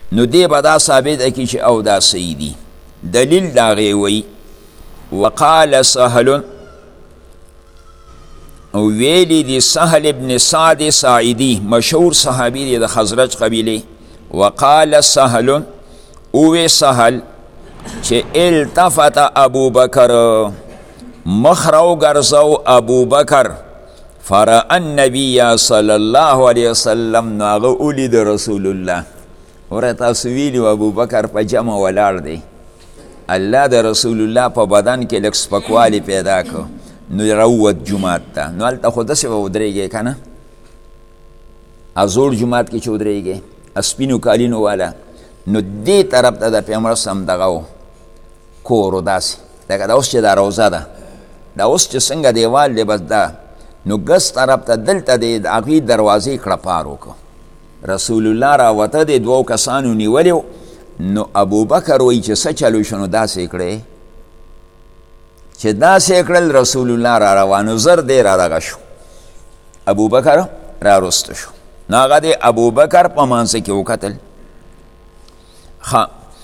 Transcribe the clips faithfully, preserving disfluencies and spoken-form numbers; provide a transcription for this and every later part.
نو دی به دا ثابت کی چې او دا صحیح دي. دلیل د هغې وی وقال سهل ویلی دی سهل ابن سعد ساعدی مشهور صحابی دی د خزرج قبیله. وقال سهل اوی سهل چې التفت ابو بکر مخرو گرزو ابو بکر فرأى النبي صلی الله علیه وسلم ناغه اولید رسول الله. ورته تاسو ویلي ابو بکر په جمع ولاړ دی، الله د رسول الله په بدن کې لږ سپکوالی پیدا کړ نو روت جماعت ته. نو هلته خو داسې به ودرېږې که نه، ازوړ جماعت کې چې ودرېږې سپینو کالینو والا، نو دې طرف ته د پیغمبر سم دغه و کور و داسې لکه دا اوس چې دا روزه ده، دا اوس چې څنګه دیوال دی بس دا، نو ګس طرف ته دلته د هغې دروازې کړپار وکړه. رسول الله راوته دی، دوو کسانو نیولي و. نو ابو بکر وی چې څه چلو شو نو داسې کړی چې داسې کړل رسول الله را روانو زر دی را دغه شو، ابو بکر را رسته شو. نو هغه دی ابو بکر په منځ کې وکتل. ښه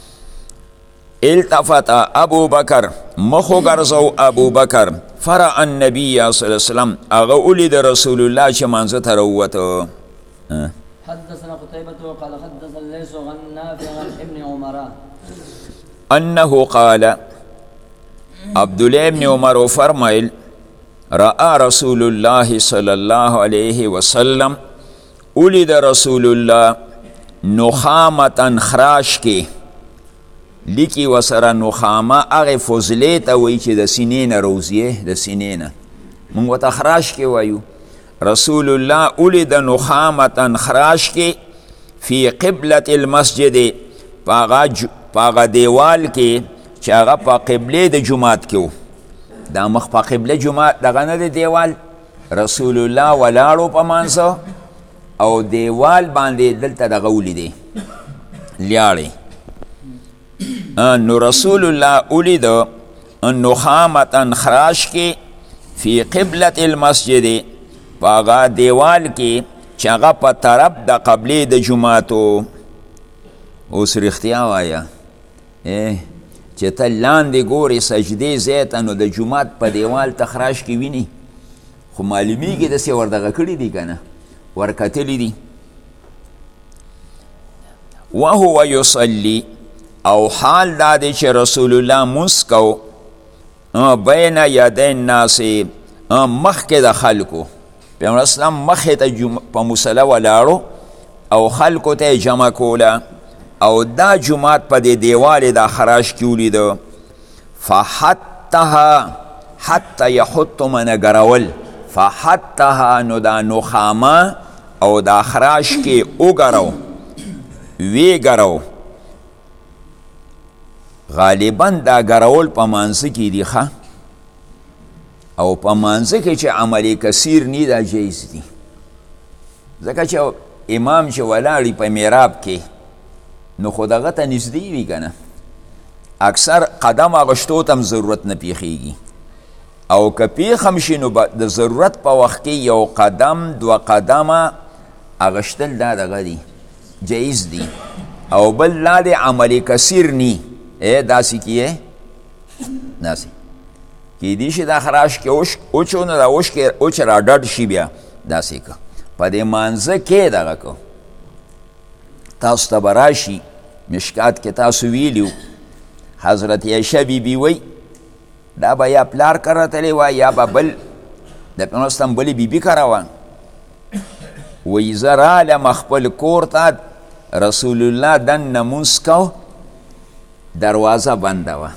التفت ابو بکر مخو ګرځو ابو بکر فرأى النبي صلی الله علیه وسلم هغه ولید رسول الله چې منځ ته راووته. حدثنا قتيبة قال حدثنا الليث عن نافع عن ابن عمر انه قال عبد الله ابن عمر فرمایل رأى رسول الله صلی الله علیه وسلم ولید رسول الله نخامة خراش کې لیکی وسره نخامه هغې فضلې ته وایي چې د سینې نه روزیه د سینې نه موږ ورته خراش کې وایو. رسول الله ولید نخامة خراش کې فی قبلة المسجد پاغه دیوال کې چې هغه په قبله د جماعت کې و. دا مخ په قبله جماعت دغه نه دی دیوال، رسول الله ولاړو په منځه او دیوال باندې دلته دغه ولیدی لیاړې. نو رسول الله ولید نخامة خراش کې فی قبلة المسجد پاغه دیوال کې چې هغه په طرف د قبلې د جماعتو. اوس رښتیا وایه چې ته لاندې ګورې سجدې ځای ته نو د جومات په دیوال ته خراش کې ویني، خو معلومیږي داسې وردغه کړي دي که نه، ورکتلی دي. وهو یصلي او حال دا دی چې رسول الله مونځ کو بین یدی الناس مخکې د خلکو. پیغمبر اسلام مخې ته په مصلی ولاړو او خلکو ته جمع کوله او دا جماعت په دې دیوال دا خراش کې ولیده. فحتها حتی یحط منه ګرول، فحتها نو دا نخامه او دا خراش کې وګرو وی ګرو. غالبا دا ګرول په منځ کې دی ښه، او په منځ کې چې عملی کثیر نی دا جایز دی، ځکه چې امام چې ولاړی په میراب کې نو خو دغه ته نږدې وي که نه، اکثر قدم اغشتو ته هم ضرورت نه پیښیږي، او که پیښ شي نو د ضرورت په وخت کې یو قدم دو قدمه اغشتل دا دغه دی جایز دی. او بل لا د عملی کثیر نی ای داسې کیې داسې کیدی شي دا خراش کې اوچو نه دا اوچ را ډډ شي بیا داسې که په دې مانځه کې دغه که تاسو ته به راشي مشکات کې تاسو ویلیو حضرت عایشه بیبي وی دا به یا پلار کره تلی وه یا به بل د پیغمبر اسلام بلې بیبي کره وه. وی زه رالم خپل کور ته رسول الله دننه مونځ کو دروازه بنده وه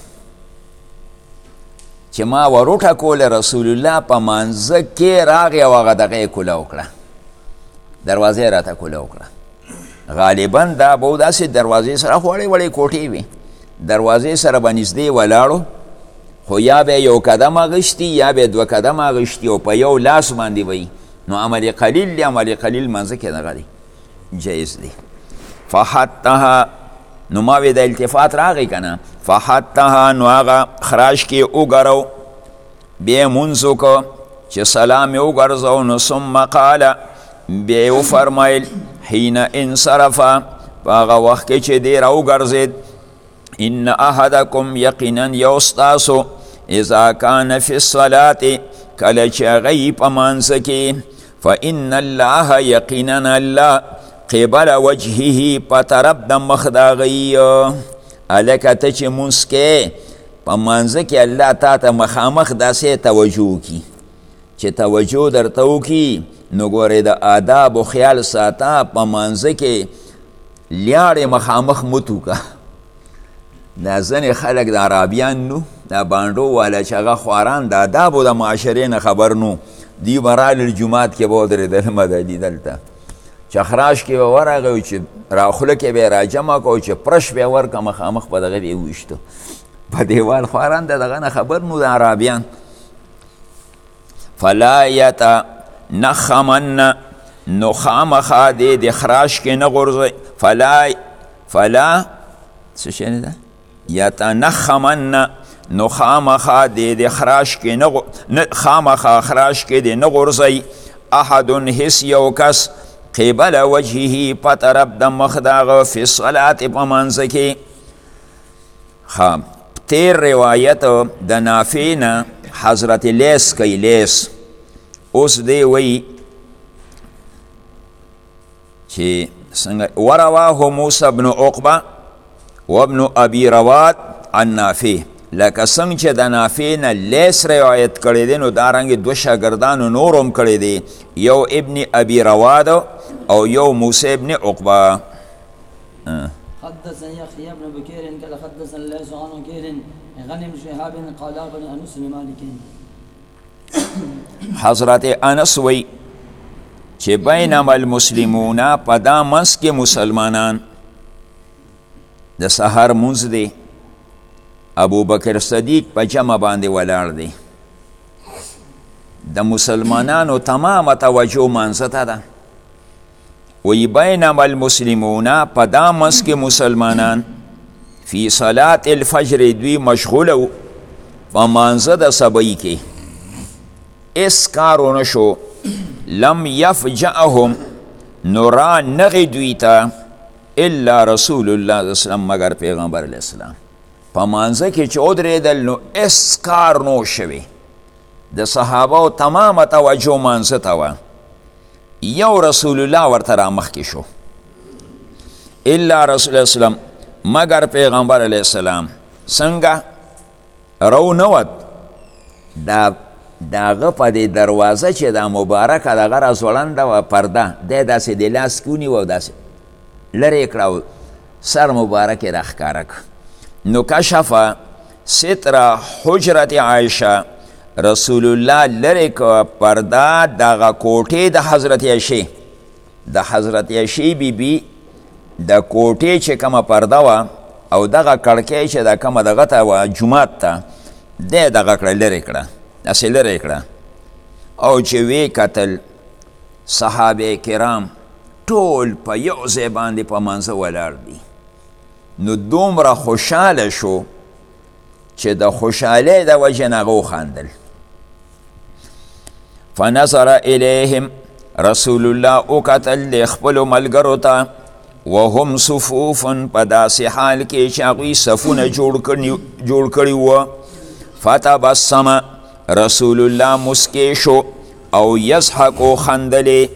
چې ما وروټه کوله رسول الله په مانځه کې راغی او هغه دغه یې کوله وکړه، دروازه یې راته کوله وکړه. غالبا دا به داسې دروازې سره خو وړې وړې کوټې وي، دروازې سره به نږدې ولاړو، خو یا به یو قدم اغشتي یا به دوه قدم اغشتي او په یو لاس باندې وی. نو عمل قلیل دی، عمل قلیل منځه کې دغه دی جایز دی. فحتها نو ما وی د التفات راغی که نه، فحتها نو هغه خراش کې وګرو بیا یې مونځ وکړه چې سلام یې وګرځو. نو ثم قال بیا یې وفرمیل حین انصرف په هغه وخت کې چې دی راوګرځېد ان احدکم یقینا یو ستاسو اذا کان فی الصلاة کله چې هغه یي په مانځه کې فإن الله یقینا الله قبل وجهه په طرف د مخ د هغه هلکه ته چې مونځ کې په مانځه کې الله تا ته مخامخ داسې توجه وکړي چې توجه درته وکړي نو ګورې د آدابو خیال ساته په مانځه کې لیاړې مخامخ مت وکړه دا ځینې خلک د عربیان نو دا بانډو والا چې هغه خواران د آدابو د معاشرې نه خبر نو دی به رالل جومات کې به ودرېدل مدلي دلته چخراش کې به ورغی چې راخوله کې به یې راجمع کو چې پرش به یې ورکړه مخامخ په دغه به یې وویشته په دیوال خواران د دغه نه خبر نو د عربیان فلا یتنخمن نو خامخا دی د خراش کې نه غورځئ فلا فلا څه شی ده یتنخمن نو خامخا دی د خراش کې نه خامخا خراش کې دی نه غورځئ احد هیڅ یو کس قبل وجهه په طرف د مخ د هغه فی الصلاة په مانځه کې تیر روایت د نافع نه حضرت لیس کوي لیس اوس دی وی چې څنګه ورواه موسی بن عقبه وابن ابي رواد عن نافع لکه څنګه چې د نافع نه لیس روایت کړی دی نو دارنګې دوه شاګردانو نور هم کړی دی یو ابن ابي رواد او یو موسی ابن عقبه حدثني يحيى بن بكير قال حدثنا ليس عن بكير غنم شهاب قال بن انس لمالك حضرت انس وی چې بینما المسلمون په دا منځ کې مسلمانان د سحر مونځ دی ابو بکر صدیق په جمع باندې ولاړ دی د مسلمانانو تمامه توجه مانځه ته ده وی بینما المسلمون په دا منځ کې مسلمانان فی صلاة الفجر دوی مشغوله په مانځه د سبی کې اس کارو نشو لم یفجعهم نورا نغی دوی ته الا رسول الله صلی الله علیه وسلم مگر پیغمبر علیه السلام په مانځه کې چې ودرېدل نو اس کار نو شوی د صحابه تمامه توجه مانځه ته وه یو رسول الله ورته رامخکې شو الا رسول الله وسلم مگر پیغمبر علیه السلام څنګه رو نوت دا داغه په دې دروازه چې دا مبارکه دغه راځوړنده وه پرده دی داسې د لاس کې ونیوه او داسې لرې یې کړه سر مبارک یې راښکاره کړ نو کشفه ستر حجرت عایشه رسول الله لرې که پرده دغه کوټې د حضرت عایشې د حضرت عایشې بیبي د کوټې چې کومه پرده وه او دغه کړکۍ چې د کومه دغه ته وه جومات ته دی دغه کړه لرې کړه داسې لرې کړه او چې ویې کتل صحابه کرام ټول په یو ځای باندې په منځه ولاړ دي نو دومره خوشحاله شو چې د خوشحالۍ د وجې نه هغه وخندل فنظر الیهم رسول الله وکتل د خپلو ملګرو ته وهم صفوف په داسې حال کې چې هغوی صفونه جوړ کړي وه فتبسم رسول الله مسکی شو او یضحک خندلې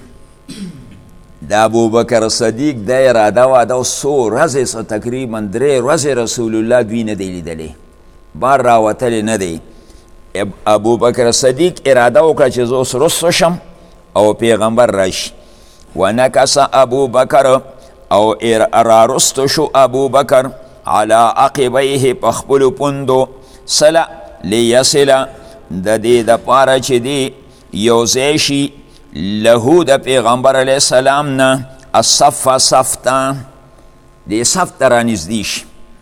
د ابوبکر صدیق د اراده وه دا څو ورځې تقریبا درې ورځې رسول الله دوی نه دی لیدلی بار راوتلی نه دی ابوبکر صدیق اراده وکړه چې زه اوس رسو شم او پیغمبر راشي ونکس ابوبکر او رارستو شو ابوبکر علی عقبیه په خپلو پوندو صله لیصله د دې دپاره چې دی یو ځای شي لهو د پیغمبر علیه السلام نه الصف صف ته دې صف ته رانږدې شي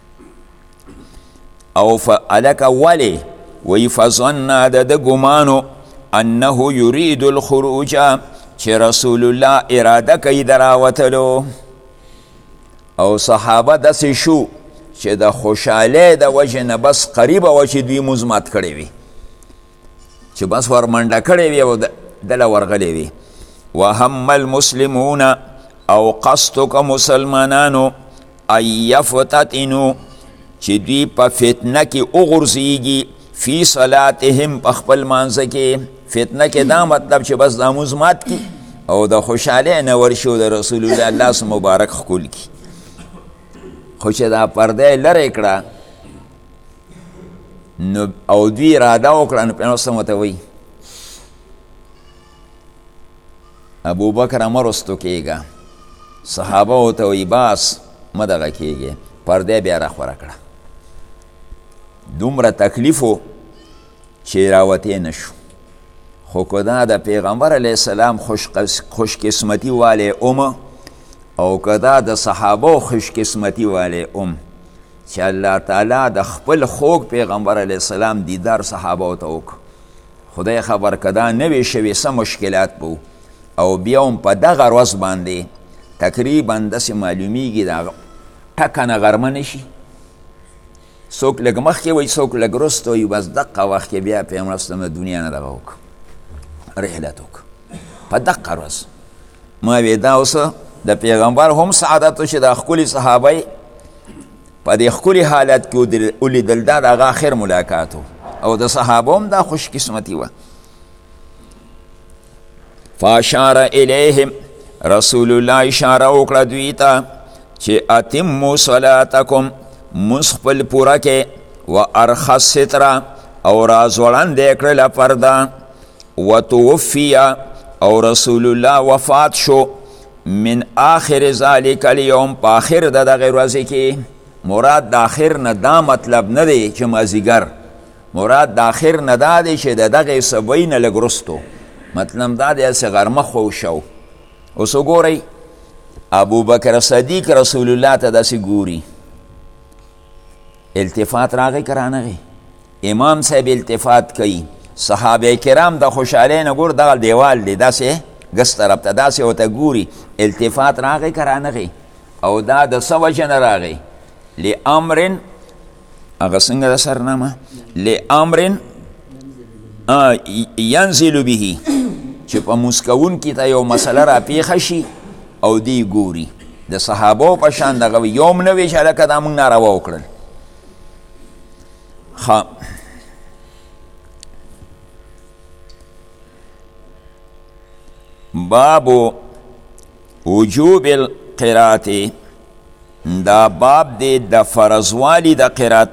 او هلکه ولې وی فظن د ده ګمانو انه یرید الخروج چې رسول الله اراده کوي د راوتلو او صحابه داسې شو چې د خوشحالۍ د وجې نه بس قریبه وه چې دوی مونځ مات کړی وي چې بس ورمنډه کړی وي او دله ورغلی وي وهم المسلمون او قصدک مسلمانانو ان یفتتنو چې دوی په فتنه کې وغورځېږي فی صلاتهم په خپل مانځه کې. فتنه کې دا مطلب چې بس دا مونځ مات کي او د خوشحالۍ نه ورشي او د رسول الله لاس مبارک ښکل کي. خو چې دا پرده یې لرې کړه نو او دوی اراده وکړه نو پیغمبر صلی ورته وایي ابوبکر مه رستو کېږه. صحابه ورته وایي باس مه دغه کېږې، پرده بیا راخوره کړه. دومره تکلیف و چې راوتې نه شو. خو که دا د پیغمبر علیه السلام خوش قسمتي والی ام او که دا د صحابه خوش قسمتي والی ام چې الله تعالی د خپل خوږ پیغمبر علیه السلام دیدار صحابه ورته وکړو. خدای خبر که دا نه وی شوي څه مشکلات به او بیا هم په دغه ورځ باندې تقریبا داسې معلومیږي دا ټکه نه غرمه نه شي. څوک لږ مخکې وایي څوک لږ وروسته وایي بس دقه وخت کې بیا پیغمبر صلی الله علیه وسلم د دنیا نه دغه وکړو رحلت وکړو په دقه ورځ. ما وی دا اوس د پیغمبر هم سعادت و چې د ښکلي صحابه په دې ښکلي حالت کې ولیدل دا د هغه آخر ملاقات او د صحابه هم دا خوش قسمتي وه. فاشار الیهم رسول الله اشاره وکړه دوی ته چې اتمو صلاتکم مونځ خپل پوره کې و ارخص ستره او رازوړندې کړله پرده وتوفیه او رسول الله وفات شو من آخر ذالک اليوم په آخر د دغې ورځې کې. مراد د آخر نه دا مطلب نه دی چې مازدیګر، مراد د آخر نه دا دی چې د دغې سبۍ نه لږ وروستو، مطلب دا دی هسې غرمه خو شو. اوس وګورئ ابوبکر صدیق رسول الله ته داسې ګوري، التفات راغی که رانغی؟ امام صاحب التفات کوي. صحابه کرام د خوشحالۍ نه ګور دغه دیوال دی داسې ګس طرف ته داسې ورته ګوري، التفات راغی که رانغی؟ او دا د څه وجې نه راغی؟ لامرن هغه څنګه د سرنامه لامرن ینزل به چې په مونځ کوونکي ته یو مسله راپېښه شي او دی ګوري. د صحابو په شان دغه یو هم نه وي چې هلکه دا موږ ناروا وکړل. ښه باب وجوب القرات، دا باب دی د فرضوالی د قرات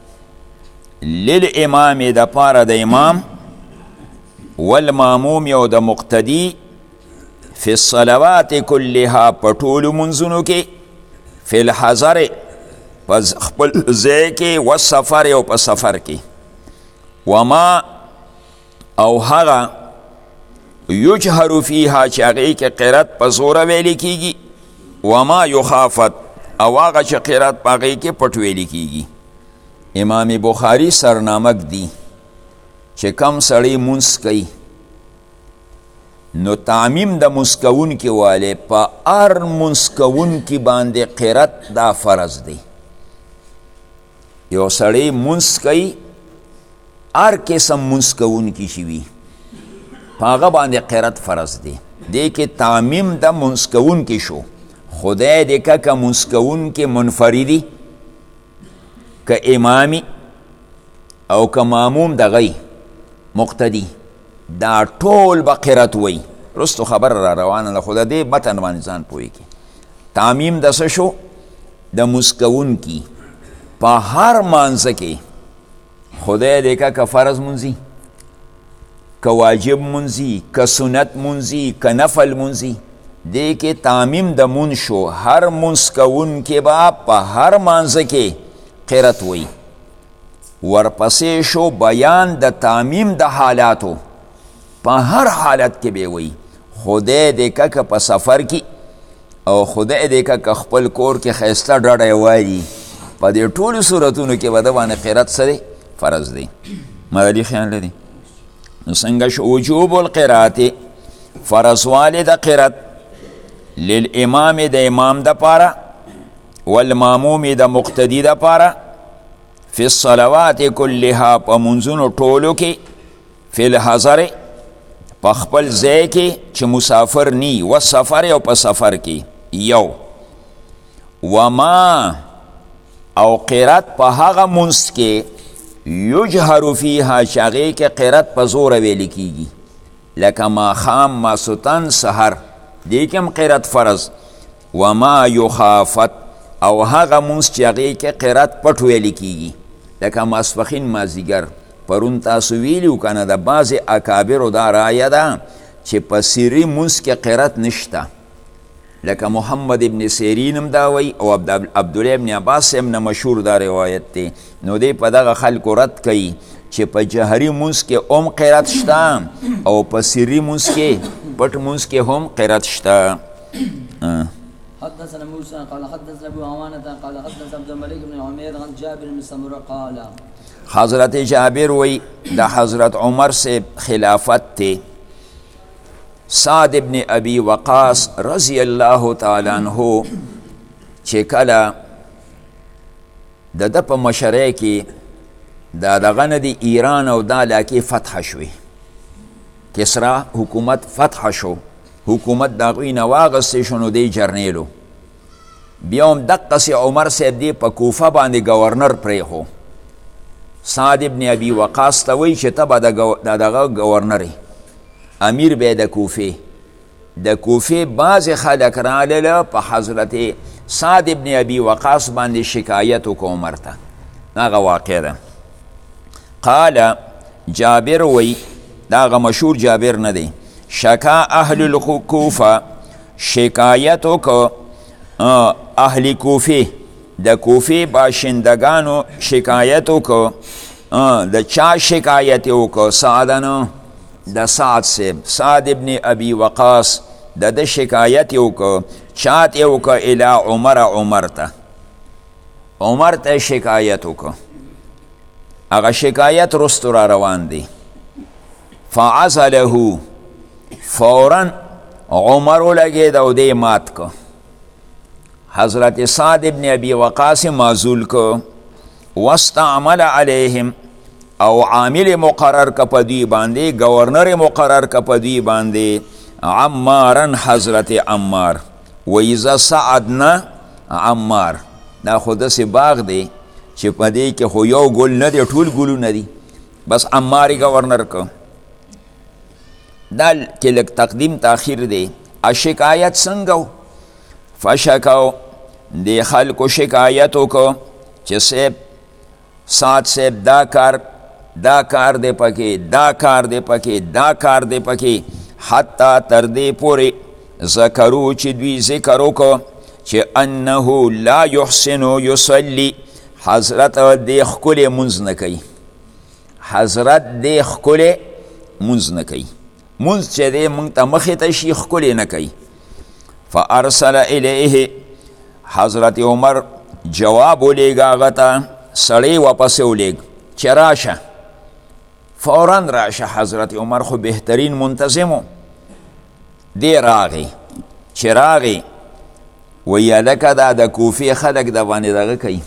للامام د پاره د امام والماموم یو د مقتدی فی الصلوات کلها په ټولو منځونو کې، فی الحضر په خپل ځای کې، والسفر او په سفر کې، وما او هغه یجهر فیها چې هغې کې قرات په زوره ویلی کېږي، وما یخافت او هغه چې قرات په هغې کې پټ ویلی کېږي. امام بخاری سرنامک دی چې کم سړی مونځ کوي نو تعمیم د مونځ کوونکي والی په هر مونځ کوونکي باندې قرات دا فرض دی. یو سړی مونځ کوي هر قسم مونځ کوونکي چې وي په هغه باندې قرات فرض دی. دی کې تعمیم د مونځ کوونکي شو، خدای دې که که مونځ کوونکي منفردي که امامی او که ماموم دغی مقتدی دا ټول به قرات وی. رستو خبر را روانه ده، خو د دې متن باندې ځان پوهېږي. تعمیم د څه شو؟ د مونځ کوونکي په هر مانځه کې، خدای دې که که فرض مونځي که واجب مونځي که سنت مونځي که نفل مونځي، دې کې تعمیم د مونځ شو. هر مونځ کوونکي به په هر مانځه کې قرات وی. ورپسې شو بیان د تعمیم د حالاتو، په هر حالت کې به وی. خدای دې که که په سفر کې او خدای دې که که خپل کور کې ښایسته ډډی وایي، په دې ټولو صورتونو کې به د باندې قرات څه دی؟ فرض دی. مدلي خیال لري؟ نو څنګه شو؟ وجوب القرات فرضوالی د قرات للامام د امام د پاره والماموم د مقتدی د پاره فی الصلوات کلها په منځونو ټولو کې، فی الحضر په خپل ځای کې چې مسافر نی، و سفر او په سفر کې، یو وما او قرات په هغه منس کې یجهر فیها چې هغې کې قرات په زوره ویل کیږي لکه ماښام ماسوتن سحر دې کې هم قرات فرض وما یخافت او هغه منس چې هغې کې قرات پټ ویل کیږي لکه ماسپښین مازدیګر پرون تاسو ویلي کنه د بعضې اکابرو دا رایه ده چې په سري منس کې قرات نشته لکه محمد ابن سیرین هم دا وی او عبدالله ابن عباس هم نه مشهور دا روایت دی نو دی په دغه خلکو رد کوي چې په جهري منس کې هم قرات شته او په سري منس کې پټ منس کې هم قرات شته. حدثنا موسى قال حدثنا ابو عوانة قال حدثنا عبد الملك بن عمير عن جابر بن سمرة قال حضرت جابر وی دا حضرت عمر سے خلافت تے سعد ابن ابی وقاص رضی اللہ تعالی عنہ چې کله د د په مشرۍ کې دا دغه نه د ایران او دا علاقې فتح شوې کسرا حکومت فتح شو حکومت د هغوی نه واغستې شو نو دی جرنیلو بیا هم دقسې عمر صاحب دی په کوفه باندې گورنر پرېښو سعد ابن ابي وقاص ته وایي چې ته به د دغه گورنر امیر به د کوفې د کوفې بعضې خلک راغلله په حضرت سعد ابن ابي وقاص باندې شکایت وکړه عمر ته هغه واقع ده. قال جابر وی دا هغه مشهور جابر نه دی شکا اهل الکوفه شکایت وکړه اهل کوفې د کوفې باشندگانو شکایت وکړه د چا شکایت وکړه سعدنه د سعد صاحب سعد ابن ابي وقاص د د شکایت وکړه چات یې وکړه الی عمر عمر ته عمر ته شکایت وکړه هغه شکایت رستو را روان دی فعزله فورا عمر ولګېد او دی مات که حضرت سعد ابن ابي وقاص معزول که واستعمل علیهم او عامل مقرر که په دوی باندې گورنر مقرر که په دوی باندې عمارن حضرت عمار و اذا سعدنا عمار دا خو داسې باغ دی چې په دې کې خو یو ګل نه دی ټول ګلونه دي بس عمار گورنر که دا کې لږ تقدیم تاخیر دی شکایت څنګه فشکو دی خلکو شکایت وکړو چې صاحب سعد صاحب دا کار دا کار دی پکې دا کار دی پکې دا کار دی پکې حتی تر دې پورې ذکرو چې دوی ذکر وکړو چې انه لا یحسن یصلی حضرت دې ښکلی مونځ نه کوي حضرت دې ښکلی مونځ نه کوي مونځ چې دی مونږ ته مخې ته شي ښکلی نه کوي فارسل الیه حضرت عمر جواب ولیږه هغه ته سړی واپسې ولیږ چې راشه فورا راشه حضرت عمر خو بهترین منتظمو دی راغی چې راغی وی هلکه دا د کوفې خلک د باندې دغه کوي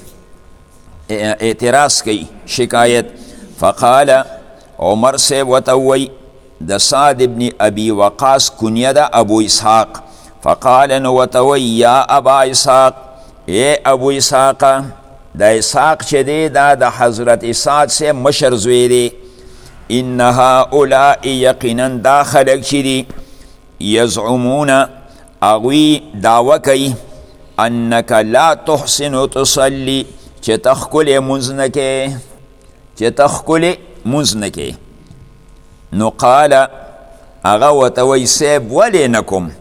اعتراض کوي شکایت فقال عمر صاحب ورته وی د سعد ابن ابي وقاص کنیه ده ابو اسحاق فقال نو ورته وی یا ابا اسحاق ای ابو اسحاق د اسحاق چې دی دا د حضرت سعد صاحب مشر زوی دی ان هؤلاء یقینا دا خلق چې دي یزعمون اغوی دعوه کوي انک لا تحسن تصلی چې ته ښکلی مونځ نه کوې چې ته ښکلی مونځ نه کوې نو قال هغه ورته وایي صاحب ولې نه کوم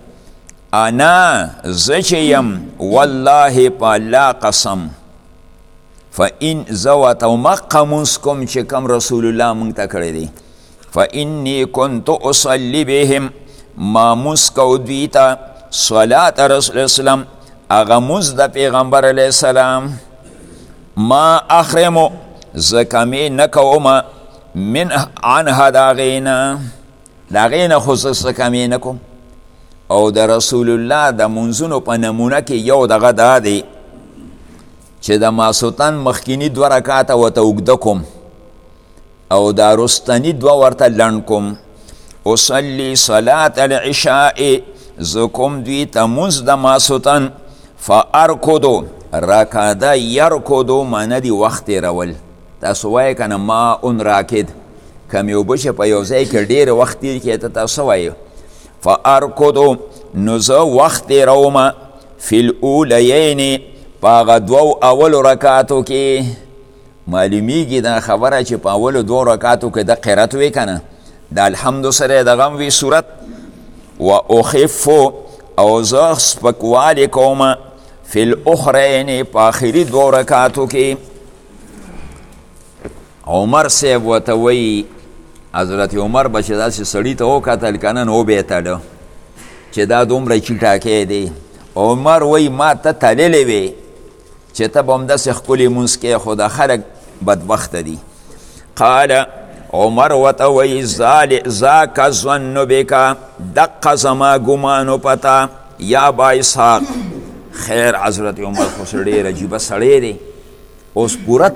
انا زه چې یم والله په الله قسم فإن زوات او مقه مونځ کوم چې کم رسول الله مونږ ته کړی دی فإني كنت أصلي بهم ما مونځ کو دوی ته صلاة رسول اسلام هغه مونځ د پیغمبر علیه السلام ما اخرمو زه کمې نه کوم من عنها د هغې نه د هغې نه خو زه کمې نه کوم او د رسول الله د منځونو په نمونه کې یو دغه دا دی چې د ماسوتن مخکینی دوه رکاته ورته اوږده کوم او دا رستنی دوه ورته لنډ کوم اصلي صلاة العشاء زه کوم دوی ته مونځ د ماسوتن فارکدو راکاده یرکدو معنی دی وخت تیرول تاسو وایې که نه ماء راکد کم یو بشه په یو ځای کې ډېر وخت تیر کړي ته تاسو وایې فارکدو نو زه وخت تیرومه فی الاولیین په هغه دوو اولو رکاتو کې معلومیږي دا خبره چې په اولو دوو رکاتو کې د قرت وی که نه د الحمدو سره دغه هم وي صورت و اخفو او زه سپکوالی کومه فی الاخرین په آخري دوو رکاتو کې عمر صاحب ورته وایي حضرت عمر به چې داسې سړي ته وکتل که نه نو وبهتله چې دا دومره چیټاکی دی عمر وایي ما ته تللی وې چې ته به همداسې ښکلي مونځ کې خو دا خلک بدبخته دي قال عمر ورته وایي ذاک ظن بک دقه زما ګمانو پته یا با اسحاق خیر حضرت عمر خو ډېر عجیبه سړی دی اوس پوره